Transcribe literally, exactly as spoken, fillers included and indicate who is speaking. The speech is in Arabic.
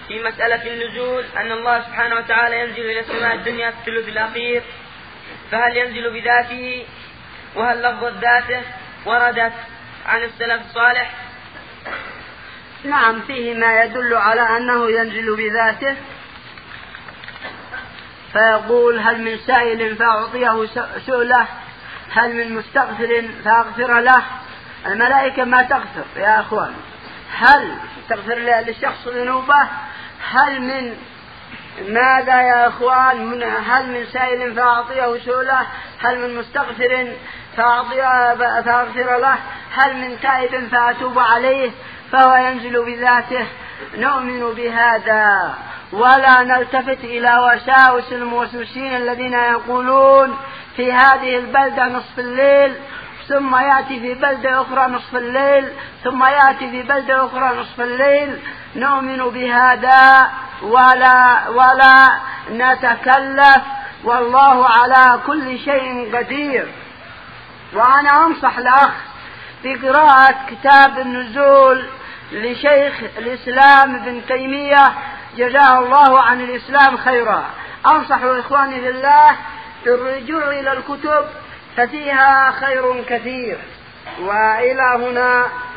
Speaker 1: في مسألة النزول أن الله سبحانه وتعالى ينزل إلى السماء الدنيا في الثلث الأخير، فهل ينزل بذاته؟ وهل لفظ ذاته وردت عن السلف الصالح؟
Speaker 2: نعم، فيه ما يدل على أنه ينزل بذاته، فيقول هل من سائل فأعطيه سؤله، هل من مستغفر فأغفر له. الملائكة ما تغفر يا أخوان، هل تغفر للشخص ذنوبه؟ هل من ماذا يا أخوان؟ من هل من سائل فأعطيه سؤله، هل من مستغفر فأغفر له، هل من تائب فأتوب عليه؟ فهو ينزل بذاته. نؤمن بهذا ولا نلتفت إلى وساوس الموسوسين الذين يقولون في هذه البلدة نصف الليل، ثم يأتي في بلدة أخرى نصف الليل، ثم يأتي في بلدة أخرى نصف الليل. نؤمن بهذا ولا, ولا نتكلف، والله على كل شيء قدير. وأنا أنصح الأخ بقراءة كتاب النزول لشيخ الإسلام ابن تيمية جزاه الله عن الإسلام خيرا. أنصح إخواني بالله بالرجوع إلى الكتب ففيها خير كثير. وإلى هنا